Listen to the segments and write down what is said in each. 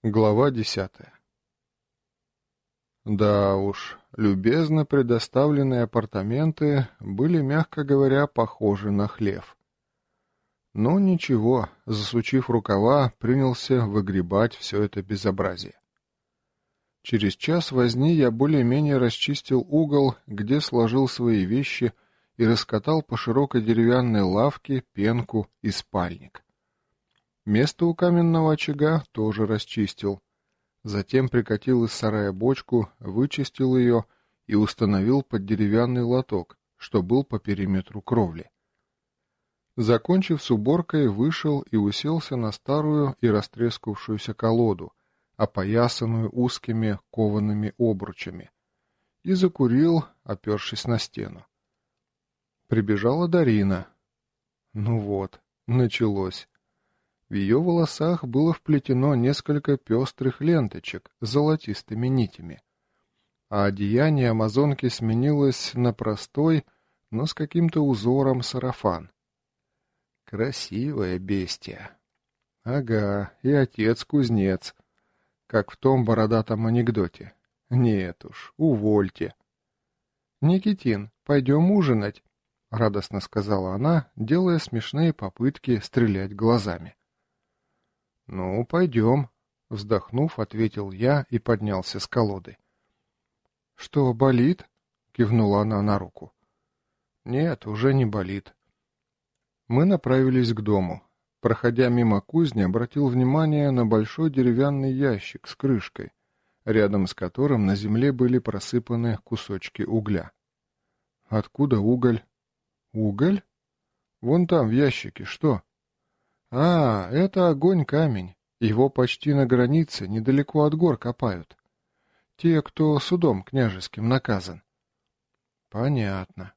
Глава 10. Да уж, любезно предоставленные апартаменты были, мягко говоря, похожи на хлев. Но ничего, засучив рукава, принялся выгребать все это безобразие. Через час возни я более-менее расчистил угол, где сложил свои вещи и раскатал по широкой деревянной лавке пенку и спальник. Место у каменного очага тоже расчистил. Затем прикатил из сарая бочку, вычистил ее и установил под деревянный лоток, что был по периметру кровли. Закончив с уборкой, вышел и уселся на старую и растрескавшуюся колоду, опоясанную узкими коваными обручами, и закурил, опершись на стену. Прибежала Дарина. Ну вот, началось. В ее волосах было вплетено несколько пестрых ленточек с золотистыми нитями, а одеяние амазонки сменилось на простой, но с каким-то узором сарафан. Красивая бестия. Ага, и отец кузнец, как в том бородатом анекдоте. Нет уж, увольте. «Никитин, пойдем ужинать», — радостно сказала она, делая смешные попытки стрелять глазами. «Ну, пойдем», — вздохнув, ответил я и поднялся с колоды. «Что, болит?» — кивнула она на руку. «Нет, уже не болит». Мы направились к дому. Проходя мимо кузни, обратил внимание на большой деревянный ящик с крышкой, рядом с которым на земле были просыпаны кусочки угля. «Откуда уголь?» «Уголь? Вон там, в ящике, что?» «А, это огонь-камень. Его почти на границе, недалеко от гор копают. Те, кто судом княжеским наказан». «Понятно».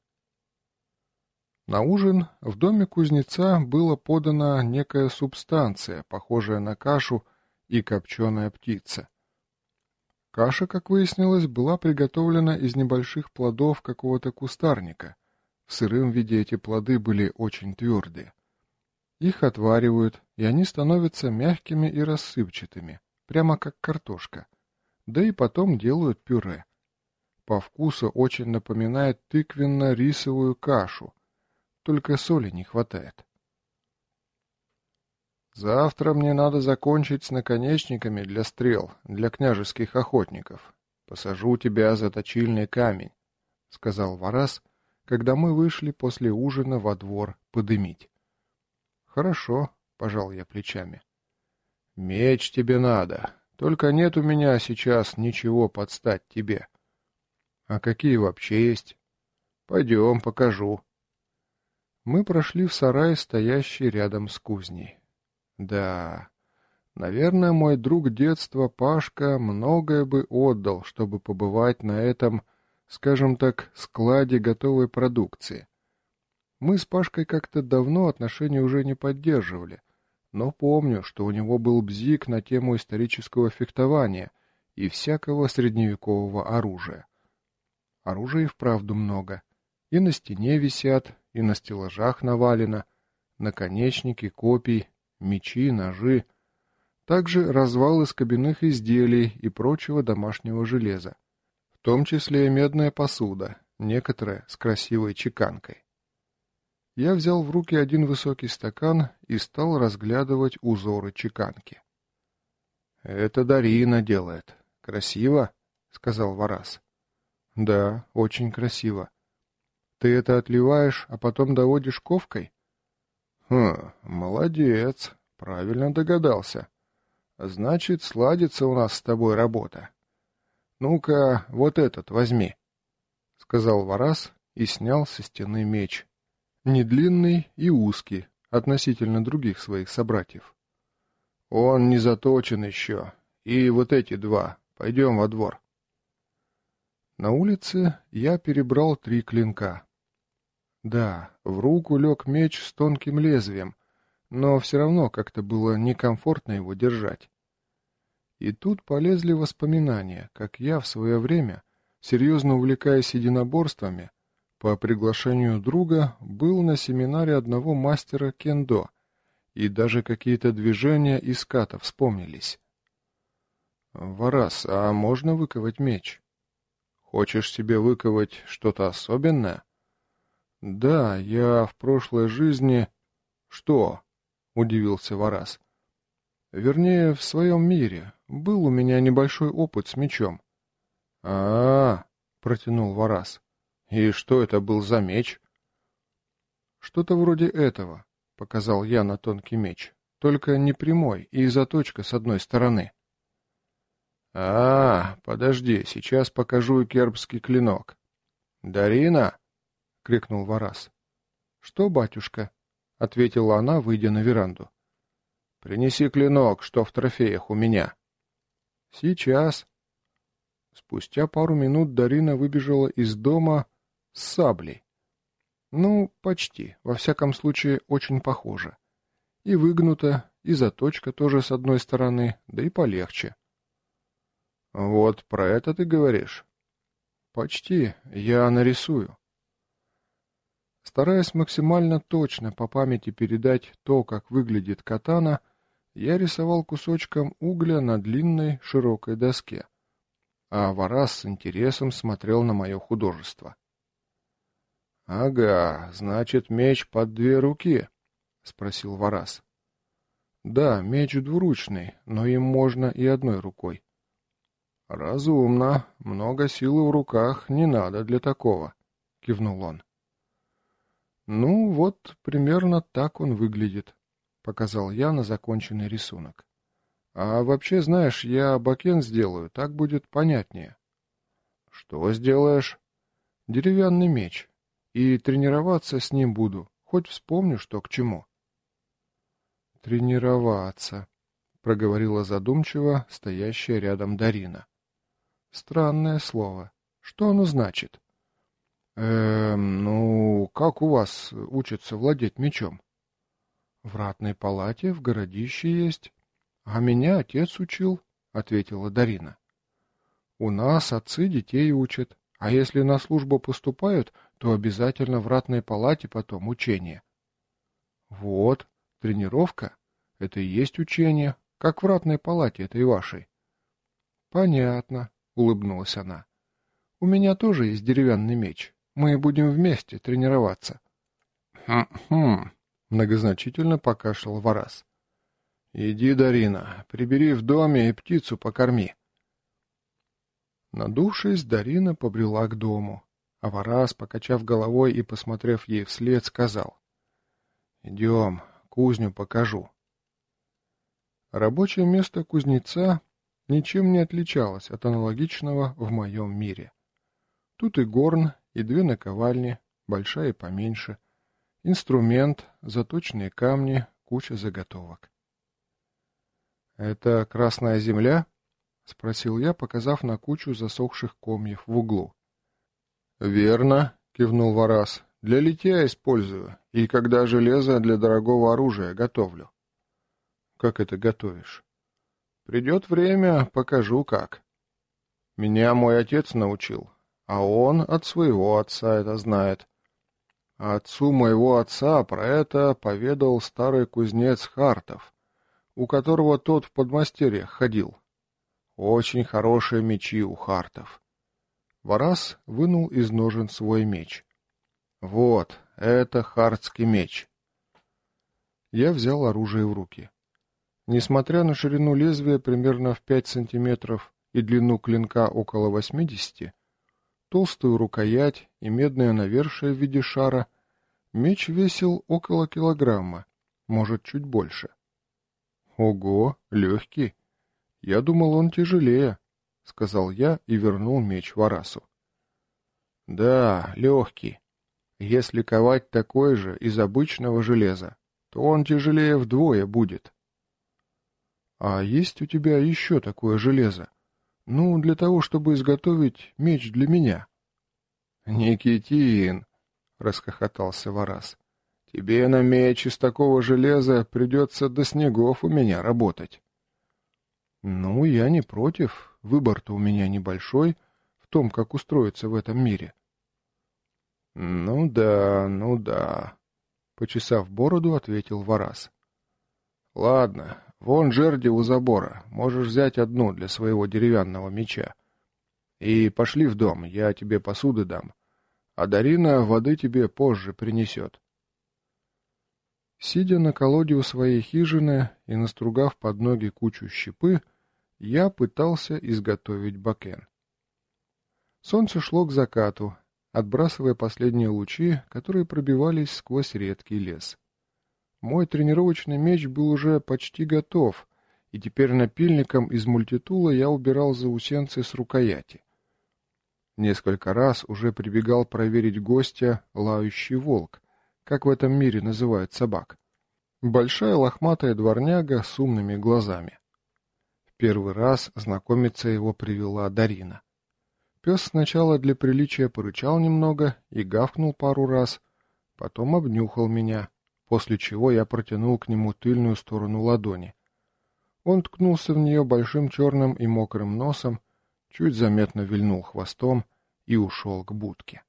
На ужин в доме кузнеца была подана некая субстанция, похожая на кашу, и копченая птица. Каша, как выяснилось, была приготовлена из небольших плодов какого-то кустарника. В сыром виде эти плоды были очень твердые. Их отваривают, и они становятся мягкими и рассыпчатыми, прямо как картошка. Да и потом делают пюре. По вкусу очень напоминает тыквенно-рисовую кашу, только соли не хватает. «Завтра мне надо закончить с наконечниками для стрел, для княжеских охотников. Посажу тебя за точильный камень», — сказал Варас, когда мы вышли после ужина во двор подымить. «Хорошо», — пожал я плечами. «Меч тебе надо, только нет у меня сейчас ничего под стать тебе». «А какие вообще есть?» «Пойдем, покажу». Мы прошли в сарай, стоящий рядом с кузней. Да, наверное, мой друг детства Пашка многое бы отдал, чтобы побывать на этом, скажем так, складе готовой продукции. Мы с Пашкой как-то давно отношения уже не поддерживали, но помню, что у него был бзик на тему исторического фехтования и всякого средневекового оружия. Оружия и вправду много. И на стене висят, и на стеллажах навалено, наконечники, копий, мечи, ножи, также развал из кабинных изделий и прочего домашнего железа, в том числе и медная посуда, некоторая с красивой чеканкой. Я взял в руки один высокий стакан и стал разглядывать узоры чеканки. «Это Дарина делает. Красиво?» — сказал Варас. «Да, очень красиво. Ты это отливаешь, а потом доводишь ковкой?» Молодец, правильно догадался. Значит, сладится у нас с тобой работа. Ну-ка, вот этот возьми», — сказал Варас и снял со стены меч. Не длинный и узкий, относительно других своих собратьев. «Он не заточен еще. И вот эти два. Пойдем во двор». На улице я перебрал 3 клинка. Да, в руку лег меч с тонким лезвием, но все равно как-то было некомфортно его держать. И тут полезли воспоминания, как я в свое время, серьезно увлекаясь единоборствами, по приглашению друга был на семинаре одного мастера кендо, и даже какие-то движения из ката вспомнились. Варас, а можно выковать меч? Хочешь себе выковать что-то особенное? Да, я в прошлой жизни... Что? Удивился Варас. Вернее, в своем мире. Был у меня небольшой опыт с мечом. Протянул Варас. И что это был за меч? Что-то вроде этого, показал я на тонкий меч. Только не прямой и заточка с одной стороны. Подожди, сейчас покажу кербский клинок. Дарина! — крикнул Варас. Что, батюшка? — ответила она, выйдя на веранду. Принеси клинок, что в трофеях у меня. Сейчас. Спустя пару минут Дарина выбежала из дома с саблей. Ну, почти, во всяком случае, очень похоже. И выгнута, и заточка тоже с одной стороны, да и полегче. Вот про это ты говоришь? Почти, я нарисую. Стараясь максимально точно по памяти передать то, как выглядит катана, я рисовал кусочком угля на длинной широкой доске, а Варас с интересом смотрел на мое художество. «Ага, значит, меч под две руки?» — спросил Варас. «Да, меч двуручный, но им можно и одной рукой». «Разумно, много силы в руках не надо для такого», — кивнул он. «Ну, вот примерно так он выглядит», — показал я на законченный рисунок. «А вообще, знаешь, я бакен сделаю, так будет понятнее». «Что сделаешь?» «Деревянный меч. И тренироваться с ним буду, хоть вспомню, что к чему». «Тренироваться», — проговорила задумчиво стоящая рядом Дарина. «Странное слово. Что оно значит?» Ну, как у вас учатся владеть мечом? В ратной палате в городище есть. А меня отец учил, ответила Дарина. У нас отцы детей учат, а если на службу поступают, то обязательно в ратной палате потом учение. Вот, тренировка, это и есть учение, как в ратной палате этой вашей. Понятно, улыбнулась она. У меня тоже есть деревянный меч. Мы будем вместе тренироваться. Хм, многозначительно покашлял Варас. Иди, Дарина, прибери в доме и птицу покорми. Надувшись, Дарина побрела к дому, а Варас, покачав головой и посмотрев ей вслед, сказал: «Идем, кузню покажу». Рабочее место кузнеца ничем не отличалось от аналогичного в моем мире. Тут и горн, и две наковальни, большая и поменьше, инструмент, заточенные камни, куча заготовок. «Это Красная Земля?» — спросил я, показав на кучу засохших комьев в углу. «Верно», — кивнул Варас, — «для литья использую, и когда железо для дорогого оружия готовлю». «Как это готовишь?» «Придет время, покажу как». «Меня мой отец научил». А он от своего отца это знает. А отцу моего отца про это поведал старый кузнец Хартов, у которого тот в подмастерьях ходил. Очень хорошие мечи у Хартов. Варас вынул из ножен свой меч. Вот, это хартский меч. Я взял оружие в руки. Несмотря на ширину лезвия примерно в 5 сантиметров и длину клинка около 80, толстую рукоять и медное навершие в виде шара, меч весил около килограмма, может, чуть больше. Ого, легкий. Я думал, он тяжелее, сказал я и вернул меч Варасу. Да, легкий. Если ковать такой же из обычного железа, то он тяжелее вдвое будет. А есть у тебя еще такое железо? Ну, для того, чтобы изготовить меч для меня. Никитин, расхохотался Варас, тебе на меч из такого железа придется до снегов у меня работать. Ну, я не против, выбор-то у меня небольшой в том, как устроиться в этом мире. Ну да, почесав бороду, ответил Варас. Ладно, вон жерди у забора, можешь взять одну для своего деревянного меча. И пошли в дом, я тебе посуды дам, а Дарина воды тебе позже принесет». Сидя на колоде у своей хижины и настругав под ноги кучу щепы, я пытался изготовить бакен. Солнце шло к закату, отбрасывая последние лучи, которые пробивались сквозь редкий лес. Мой тренировочный меч был уже почти готов, и теперь напильником из мультитула я убирал заусенцы с рукояти. Несколько раз уже прибегал проверить гостя лающий волк, как в этом мире называют собак. Большая лохматая дворняга с умными глазами. В первый раз знакомиться его привела Дарина. Пес сначала для приличия порычал немного и гавкнул пару раз, потом обнюхал меня, после чего я протянул к нему тыльную сторону ладони. Он ткнулся в нее большим черным и мокрым носом, чуть заметно вильнул хвостом и ушел к будке.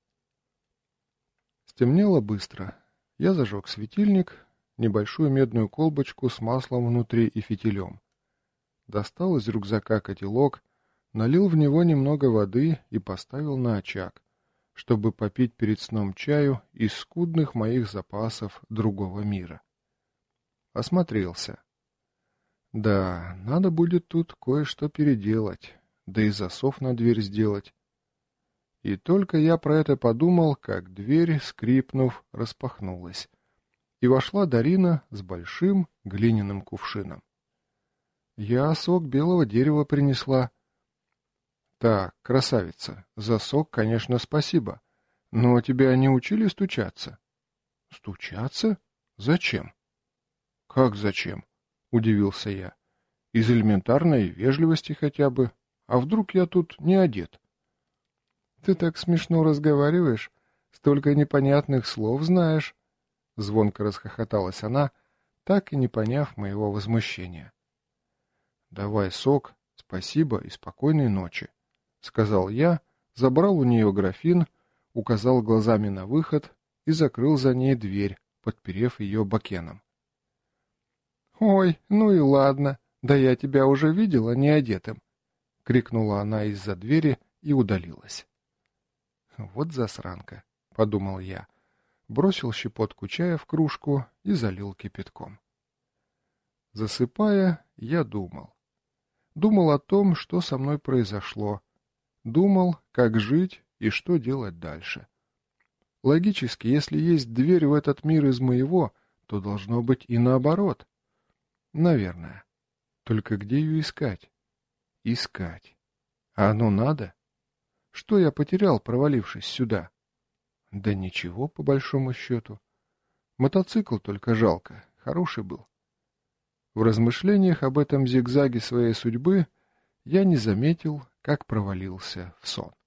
Стемнело быстро. Я зажег светильник, небольшую медную колбочку с маслом внутри и фитилем. Достал из рюкзака котелок, налил в него немного воды и поставил на очаг, чтобы попить перед сном чаю из скудных моих запасов другого мира. Осмотрелся. Да, надо будет тут кое-что переделать, да и засов на дверь сделать. И только я про это подумал, как дверь, скрипнув, распахнулась, и вошла Дарина с большим глиняным кувшином. Я сок белого дерева принесла. Так, красавица, за сок, конечно, спасибо, но тебя не учили стучаться? Стучаться? Зачем? Как зачем? Удивился я. Из элементарной вежливости хотя бы. А вдруг я тут не одет? Ты так смешно разговариваешь, столько непонятных слов знаешь. Звонко расхохоталась она, так и не поняв моего возмущения. «Давай сок, спасибо и спокойной ночи», — сказал я, забрал у нее графин, указал глазами на выход и закрыл за ней дверь, подперев ее бакеном. «Ой, ну и ладно, да я тебя уже видела неодетым», — крикнула она из-за двери и удалилась. «Вот засранка», — подумал я, бросил щепотку чая в кружку и залил кипятком. Засыпая, я думал. Думал о том, что со мной произошло. Думал, как жить и что делать дальше. Логически, если есть дверь в этот мир из моего, то должно быть и наоборот. Наверное. Только где ее искать? Искать. А оно надо? Что я потерял, провалившись сюда? Да ничего, по большому счету. Мотоцикл только жалко, хороший был. В размышлениях об этом зигзаге своей судьбы я не заметил, как провалился в сон.